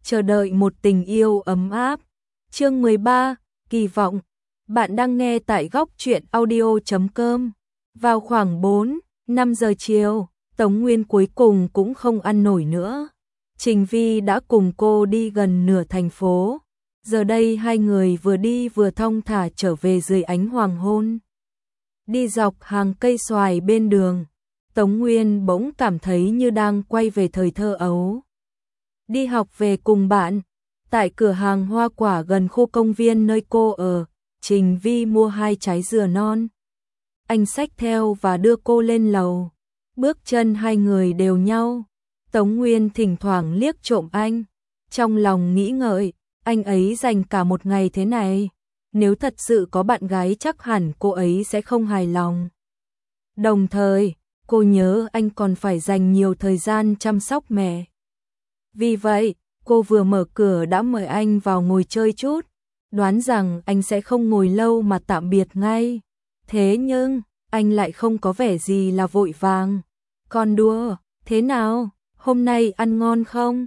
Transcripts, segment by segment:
chờ đợi một tình yêu ấm áp. Chương 13, kỳ vọng. Bạn đang nghe tại góc truyện audio.com. Vào khoảng 4-5 giờ chiều, Tống Nguyên cuối cùng cũng không ăn nổi nữa. Trình Vi đã cùng cô đi gần nửa thành phố. Giờ đây hai người vừa đi vừa thong thả trở về dưới ánh hoàng hôn. Đi dọc hàng cây xoài bên đường, Tống Nguyên bỗng cảm thấy như đang quay về thời thơ ấu. Đi học về cùng bạn, tại cửa hàng hoa quả gần khu công viên nơi cô ở, Trình Vi mua 2 trái dừa non. Anh xách theo và đưa cô lên lầu. Bước chân hai người đều nhau. Tống Nguyên thỉnh thoảng liếc trộm anh, trong lòng nghĩ ngợi, anh ấy dành cả một ngày thế này. Nếu thật sự có bạn gái chắc hẳn cô ấy sẽ không hài lòng. Đồng thời, cô nhớ anh còn phải dành nhiều thời gian chăm sóc mẹ. Vì vậy, cô vừa mở cửa đã mời anh vào ngồi chơi chút, đoán rằng anh sẽ không ngồi lâu mà tạm biệt ngay. Thế nhưng, anh lại không có vẻ gì là vội vàng. Con đùa, thế nào, hôm nay ăn ngon không?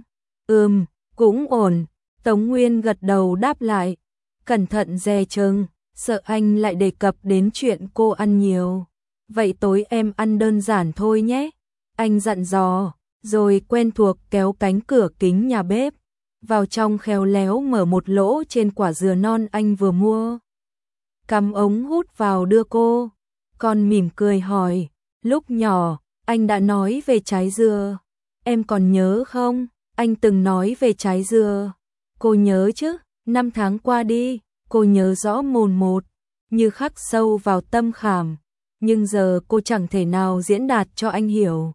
Cũng ổn, Tống Nguyên gật đầu đáp lại, cẩn thận dè chừng, sợ anh lại đề cập đến chuyện cô ăn nhiều. Vậy tối em ăn đơn giản thôi nhé, anh dặn dò, rồi quen thuộc kéo cánh cửa kính nhà bếp, vào trong khéo léo mở một lỗ trên quả dừa non anh vừa mua. Cắm ống hút vào đưa cô, con mỉm cười hỏi, lúc nhỏ, anh đã nói về trái dừa, em còn nhớ không? Anh từng nói về trái dừa. Cô nhớ chứ, 5 tháng qua đi, cô nhớ rõ mồn một, như khắc sâu vào tâm khảm. Nhưng giờ cô chẳng thể nào diễn đạt cho anh hiểu.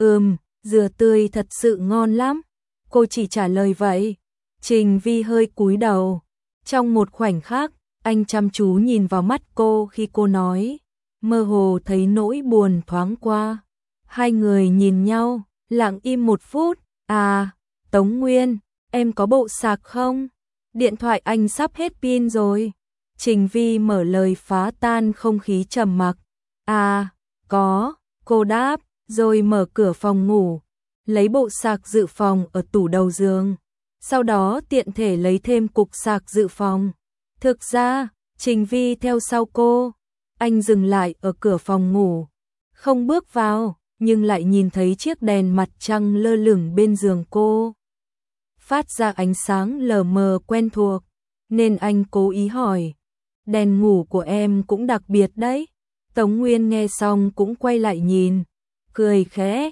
Dừa tươi thật sự ngon lắm. Cô chỉ trả lời vậy. Trình Vi hơi cúi đầu. Trong một khoảnh khắc, anh chăm chú nhìn vào mắt cô khi cô nói. Mơ hồ thấy nỗi buồn thoáng qua. Hai người nhìn nhau, lặng im một phút. À, Tống Nguyên, em có bộ sạc không? Điện thoại anh sắp hết pin rồi. Trình Vi mở lời phá tan không khí trầm mặc. À, có, cô đáp, rồi mở cửa phòng ngủ, lấy bộ sạc dự phòng ở tủ đầu giường. Sau đó tiện thể lấy thêm cục sạc dự phòng. Thực ra, Trình Vi theo sau cô. Anh dừng lại ở cửa phòng ngủ, không bước vào, nhưng lại nhìn thấy chiếc đèn mặt trăng lơ lửng bên giường cô, phát ra ánh sáng lờ mờ quen thuộc, nên anh cố ý hỏi, đèn ngủ của em cũng đặc biệt đấy. Tống Nguyên nghe xong cũng quay lại nhìn, cười khẽ,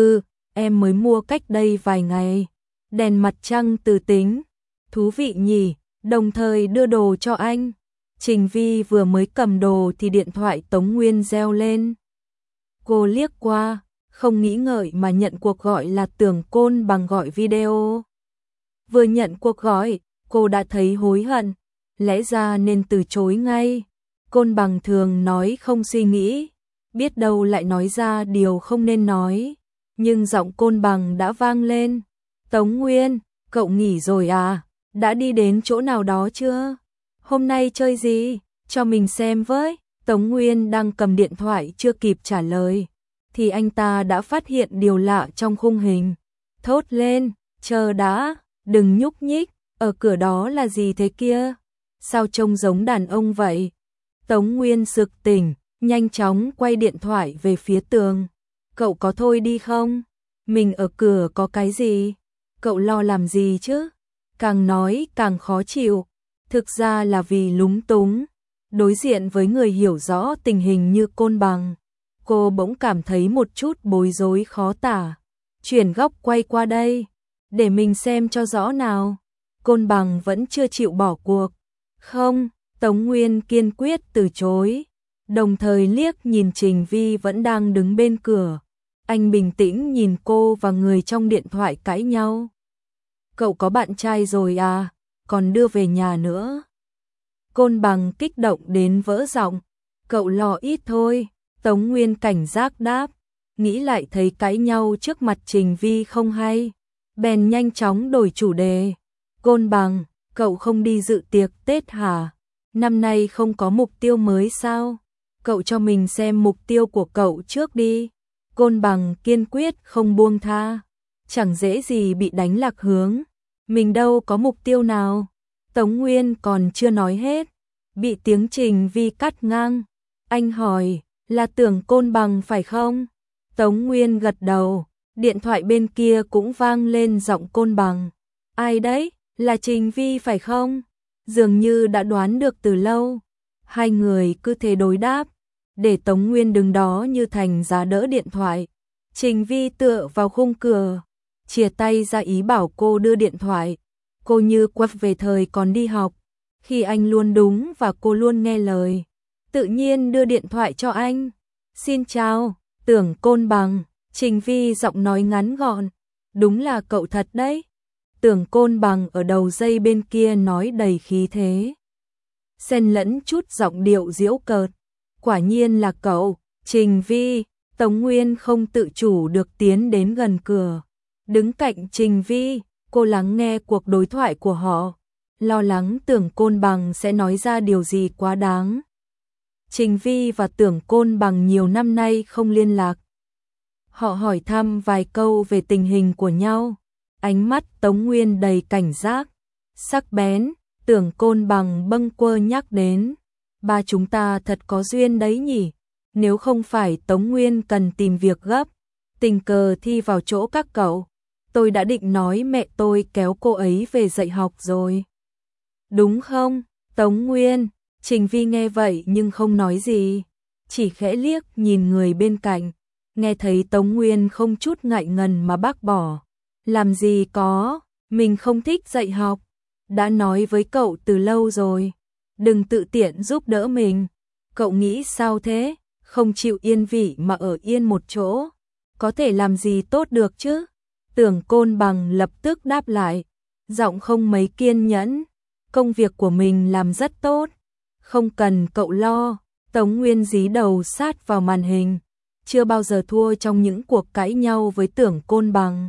em mới mua cách đây vài ngày, đèn mặt trăng từ tính, thú vị nhỉ, đồng thời đưa đồ cho anh. Trình Vi vừa mới cầm đồ thì điện thoại Tống Nguyên reo lên. Cô liếc qua, không nghĩ ngợi mà nhận cuộc gọi là Tưởng Côn Bằng gọi video. Vừa nhận cuộc gọi, cô đã thấy hối hận, lẽ ra nên từ chối ngay. Côn Bằng thường nói không suy nghĩ, biết đâu lại nói ra điều không nên nói. Nhưng giọng Côn Bằng đã vang lên. Tống Nguyên, cậu nghỉ rồi à? Đã đi đến chỗ nào đó chưa? Hôm nay chơi gì? Cho mình xem với. Tống Nguyên đang cầm điện thoại chưa kịp trả lời, thì anh ta đã phát hiện điều lạ trong khung hình. Thốt lên, chờ đã, đừng nhúc nhích, ở cửa đó là gì thế kia? Sao trông giống đàn ông vậy? Tống Nguyên sực tỉnh, nhanh chóng quay điện thoại về phía tường. Cậu có thôi đi không? Mình ở cửa có cái gì? Cậu lo làm gì chứ? Càng nói càng khó chịu. Thực ra là vì lúng túng. Đối diện với người hiểu rõ tình hình như Côn Bằng, cô bỗng cảm thấy một chút bối rối khó tả. Chuyển góc quay qua đây, để mình xem cho rõ nào. Côn Bằng vẫn chưa chịu bỏ cuộc. Không, Tống Nguyên kiên quyết từ chối, đồng thời liếc nhìn Trình Vi vẫn đang đứng bên cửa. Anh bình tĩnh nhìn cô và người trong điện thoại cãi nhau. Cậu có bạn trai rồi à? Còn đưa về nhà nữa. Côn Bằng kích động đến vỡ giọng. Cậu lo ít thôi. Tống Nguyên cảnh giác đáp. Nghĩ lại thấy cãi nhau trước mặt Trình Vi không hay, bèn nhanh chóng đổi chủ đề. Côn Bằng, cậu không đi dự tiệc Tết hả? Năm nay không có mục tiêu mới sao? Cậu cho mình xem mục tiêu của cậu trước đi. Côn Bằng kiên quyết không buông tha. Chẳng dễ gì bị đánh lạc hướng. Mình đâu có mục tiêu nào. Tống Nguyên còn chưa nói hết, bị tiếng Trình Vi cắt ngang. Anh hỏi, là Tưởng Côn Bằng phải không? Tống Nguyên gật đầu, điện thoại bên kia cũng vang lên giọng Côn Bằng. Ai đấy, là Trình Vi phải không? Dường như đã đoán được từ lâu. Hai người cứ thế đối đáp, để Tống Nguyên đứng đó như thành giá đỡ điện thoại. Trình Vi tựa vào khung cửa, chìa tay ra ý bảo cô đưa điện thoại. Cô như quay về thời còn đi học, khi anh luôn đúng và cô luôn nghe lời. Tự nhiên đưa điện thoại cho anh. Xin chào, Tưởng Côn Bằng. Trình Vi giọng nói ngắn gọn. Đúng là cậu thật đấy. Tưởng Côn Bằng ở đầu dây bên kia nói đầy khí thế, xen lẫn chút giọng điệu giễu cợt. Quả nhiên là cậu, Trình Vi. Tống Nguyên không tự chủ được tiến đến gần cửa, đứng cạnh Trình Vi. Cô lắng nghe cuộc đối thoại của họ, lo lắng Tưởng Côn Bằng sẽ nói ra điều gì quá đáng. Trình Vi và Tưởng Côn Bằng nhiều năm nay không liên lạc. Họ hỏi thăm vài câu về tình hình của nhau. Ánh mắt Tống Nguyên đầy cảnh giác, sắc bén. Tưởng Côn Bằng bâng quơ nhắc đến, ba chúng ta thật có duyên đấy nhỉ. Nếu không phải Tống Nguyên cần tìm việc gấp, tình cờ thi vào chỗ các cậu, tôi đã định nói mẹ tôi kéo cô ấy về dạy học rồi. Đúng không, Tống Nguyên? Trình Vi nghe vậy nhưng không nói gì, chỉ khẽ liếc nhìn người bên cạnh. Nghe thấy Tống Nguyên không chút ngại ngần mà bác bỏ. Làm gì có, mình không thích dạy học. Đã nói với cậu từ lâu rồi, đừng tự tiện giúp đỡ mình. Cậu nghĩ sao thế? Không chịu yên vị mà ở yên một chỗ, có thể làm gì tốt được chứ? Tưởng Côn Bằng lập tức đáp lại, giọng không mấy kiên nhẫn. Công việc của mình làm rất tốt, không cần cậu lo. Tống Nguyên dí đầu sát vào màn hình, chưa bao giờ thua trong những cuộc cãi nhau với Tưởng Côn Bằng.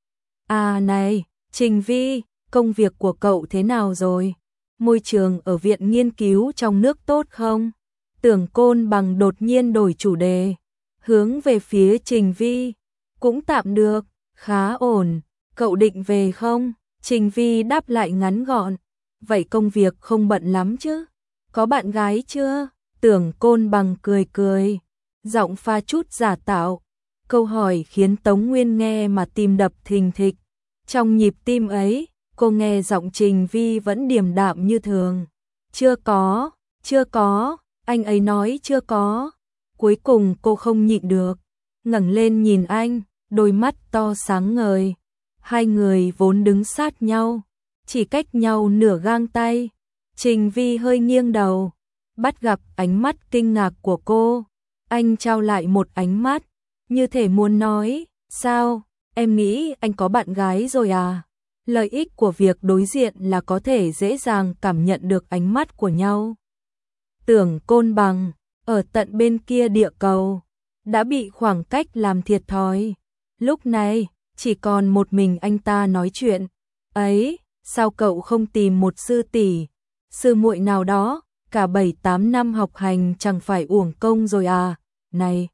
À này, Trình Vi, công việc của cậu thế nào rồi? Môi trường ở viện nghiên cứu trong nước tốt không? Tưởng Côn Bằng đột nhiên đổi chủ đề, hướng về phía Trình Vi. Cũng tạm được, khá ổn. Cậu định về không? Trình Vi đáp lại ngắn gọn. Vậy công việc không bận lắm chứ? Có bạn gái chưa? Tưởng Côn Bằng cười cười, giọng pha chút giả tạo. Câu hỏi khiến Tống Nguyên nghe mà tim đập thình thịch. Trong nhịp tim ấy, cô nghe giọng Trình Vi vẫn điềm đạm như thường. Chưa có, anh ấy nói chưa có. Cuối cùng cô không nhịn được, ngẩng lên nhìn anh, đôi mắt to sáng ngời. Hai người vốn đứng sát nhau, chỉ cách nhau nửa gang tay. Trình Vi hơi nghiêng đầu, bắt gặp ánh mắt kinh ngạc của cô. Anh trao lại một ánh mắt, như thể muốn nói, sao, em nghĩ anh có bạn gái rồi à? Lợi ích của việc đối diện là có thể dễ dàng cảm nhận được ánh mắt của nhau. Tưởng Côn Bằng, ở tận bên kia địa cầu, đã bị khoảng cách làm thiệt thòi. Lúc này, chỉ còn một mình anh ta nói chuyện. Ấy, sao cậu không tìm một sư tỷ, sư muội nào đó, cả 7-8 năm học hành chẳng phải uổng công rồi à? Này,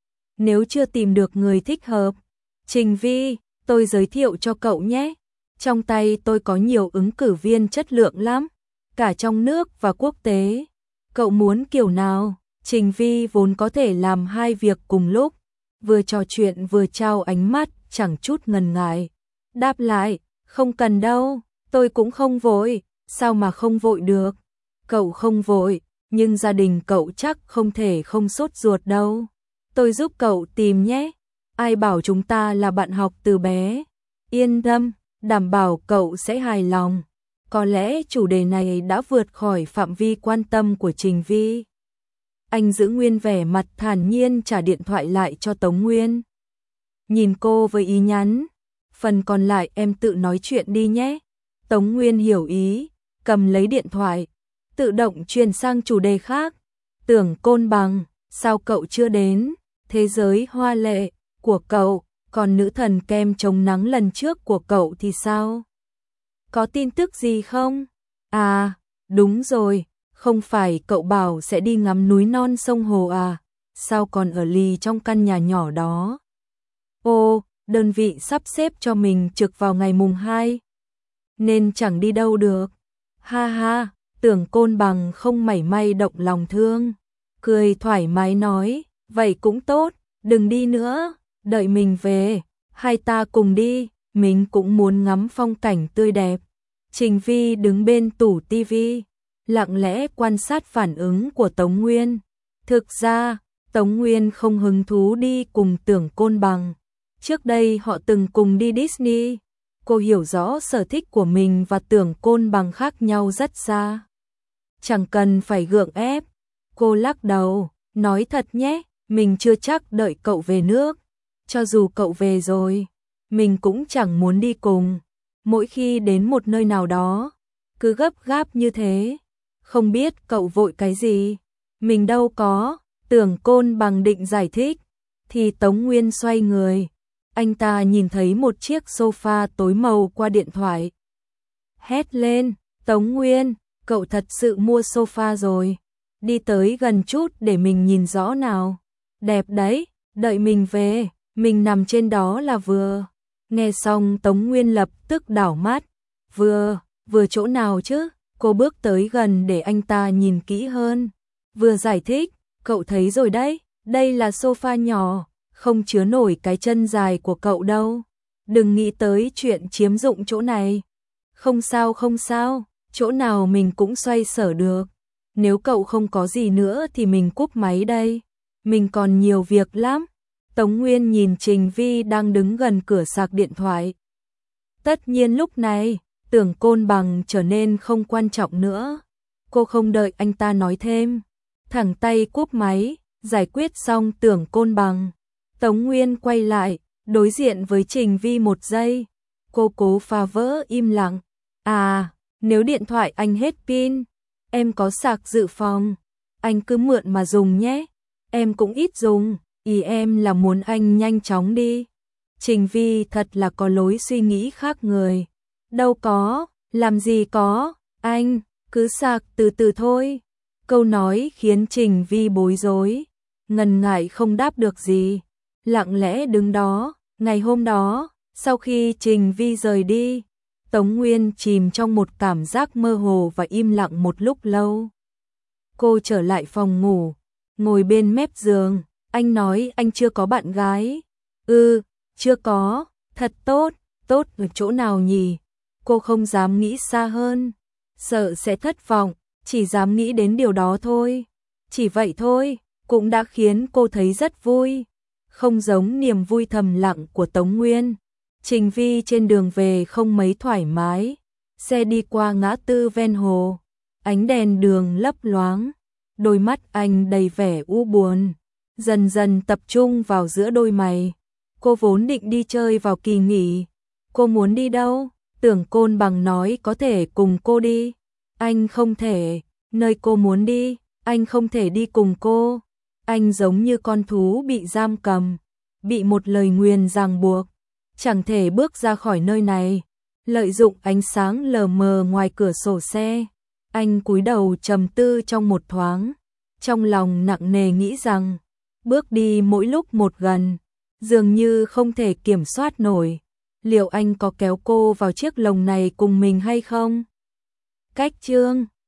nếu chưa tìm được người thích hợp, Trình Vi, tôi giới thiệu cho cậu nhé. Trong tay tôi có nhiều ứng cử viên chất lượng lắm, cả trong nước và quốc tế. Cậu muốn kiểu nào? Trình Vi vốn có thể làm hai việc cùng lúc, vừa trò chuyện vừa trao ánh mắt, chẳng chút ngần ngại. Đáp lại, không cần đâu, tôi cũng không vội. Sao mà không vội được? Cậu không vội, nhưng gia đình cậu chắc không thể không sốt ruột đâu. Tôi giúp cậu tìm nhé. Ai bảo chúng ta là bạn học từ bé. Yên tâm, đảm bảo cậu sẽ hài lòng. Có lẽ chủ đề này đã vượt khỏi phạm vi quan tâm của Trình Vi. Anh giữ nguyên vẻ mặt thản nhiên trả điện thoại lại cho Tống Nguyên. Nhìn cô với ý nhắn, phần còn lại em tự nói chuyện đi nhé. Tống Nguyên hiểu ý, cầm lấy điện thoại, tự động chuyển sang chủ đề khác. Tưởng Côn Bằng, sao cậu chưa đến? Thế giới hoa lệ của cậu, còn nữ thần kem chống nắng lần trước của cậu thì sao? Có tin tức gì không? À, đúng rồi, không phải cậu bảo sẽ đi ngắm núi non sông hồ à? Sao còn ở lì trong căn nhà nhỏ đó? Ồ, đơn vị sắp xếp cho mình trực vào ngày mùng 2. nên chẳng đi đâu được. Ha ha, Tưởng Côn Bằng không mảy may động lòng thương, cười thoải mái nói, vậy cũng tốt, đừng đi nữa, đợi mình về, hai ta cùng đi, mình cũng muốn ngắm phong cảnh tươi đẹp. Trình Vi đứng bên tủ tivi, lặng lẽ quan sát phản ứng của Tống Nguyên. Thực ra, Tống Nguyên không hứng thú đi cùng Tưởng Côn Bằng. Trước đây họ từng cùng đi Disney. Cô hiểu rõ sở thích của mình và Tưởng Côn Bằng khác nhau rất xa. Chẳng cần phải gượng ép. Cô lắc đầu, nói thật nhé, mình chưa chắc đợi cậu về nước. Cho dù cậu về rồi, mình cũng chẳng muốn đi cùng. Mỗi khi đến một nơi nào đó, cứ gấp gáp như thế. Không biết cậu vội cái gì? Mình đâu có. Tưởng Côn Bằng định giải thích, thì Tống Nguyên xoay người. Anh ta nhìn thấy một chiếc sofa tối màu qua điện thoại. Hét lên, Tống Nguyên, cậu thật sự mua sofa rồi. Đi tới gần chút để mình nhìn rõ nào. Đẹp đấy, đợi mình về, mình nằm trên đó là vừa. Nghe xong Tống Nguyên lập tức đảo mắt. Vừa chỗ nào chứ? Cô bước tới gần để anh ta nhìn kỹ hơn. Vừa giải thích, cậu thấy rồi đấy, đây là sofa nhỏ, không chứa nổi cái chân dài của cậu đâu. Đừng nghĩ tới chuyện chiếm dụng chỗ này. Không sao, chỗ nào mình cũng xoay sở được. Nếu cậu không có gì nữa thì mình cúp máy đây. Mình còn nhiều việc lắm. Tống Nguyên nhìn Trình Vi đang đứng gần cửa sạc điện thoại. Tất nhiên lúc này, Tưởng Côn Bằng trở nên không quan trọng nữa. Cô không đợi anh ta nói thêm. Thẳng tay cúp máy, giải quyết xong Tưởng Côn Bằng. Tống Nguyên quay lại, đối diện với Trình Vi một giây. Cô cố phá vỡ im lặng. À, nếu điện thoại anh hết pin, em có sạc dự phòng. Anh cứ mượn mà dùng nhé. Em cũng ít dùng, ý em là muốn anh nhanh chóng đi. Trình Vi thật là có lối suy nghĩ khác người. Đâu có, làm gì có, anh, cứ sạc từ từ thôi. Câu nói khiến Trình Vi bối rối, ngần ngại không đáp được gì, lặng lẽ đứng đó. Ngày hôm đó, sau khi Trình Vi rời đi, Tống Nguyên chìm trong một cảm giác mơ hồ và im lặng một lúc lâu. Cô trở lại phòng ngủ, ngồi bên mép giường. Anh nói anh chưa có bạn gái. Chưa có, thật tốt, tốt ở chỗ nào nhỉ? Cô không dám nghĩ xa hơn, sợ sẽ thất vọng, chỉ dám nghĩ đến điều đó thôi. Chỉ vậy thôi, cũng đã khiến cô thấy rất vui. Không giống niềm vui thầm lặng của Tống Nguyên. Trình Vi trên đường về không mấy thoải mái. Xe đi qua ngã tư ven hồ, ánh đèn đường lấp loáng. Đôi mắt anh đầy vẻ u buồn, dần dần tập trung vào giữa đôi mày. Cô vốn định đi chơi vào kỳ nghỉ. Cô muốn đi đâu? Tưởng Côn Bằng nói có thể cùng cô đi. Anh không thể, nơi cô muốn đi, anh không thể đi cùng cô. Anh giống như con thú bị giam cầm, bị một lời nguyền ràng buộc, chẳng thể bước ra khỏi nơi này. Lợi dụng ánh sáng lờ mờ ngoài cửa sổ xe, anh cúi đầu trầm tư trong một thoáng, trong lòng nặng nề nghĩ rằng, bước đi mỗi lúc một gần, dường như không thể kiểm soát nổi. Liệu anh có kéo cô vào chiếc lồng này cùng mình hay không? Cách chương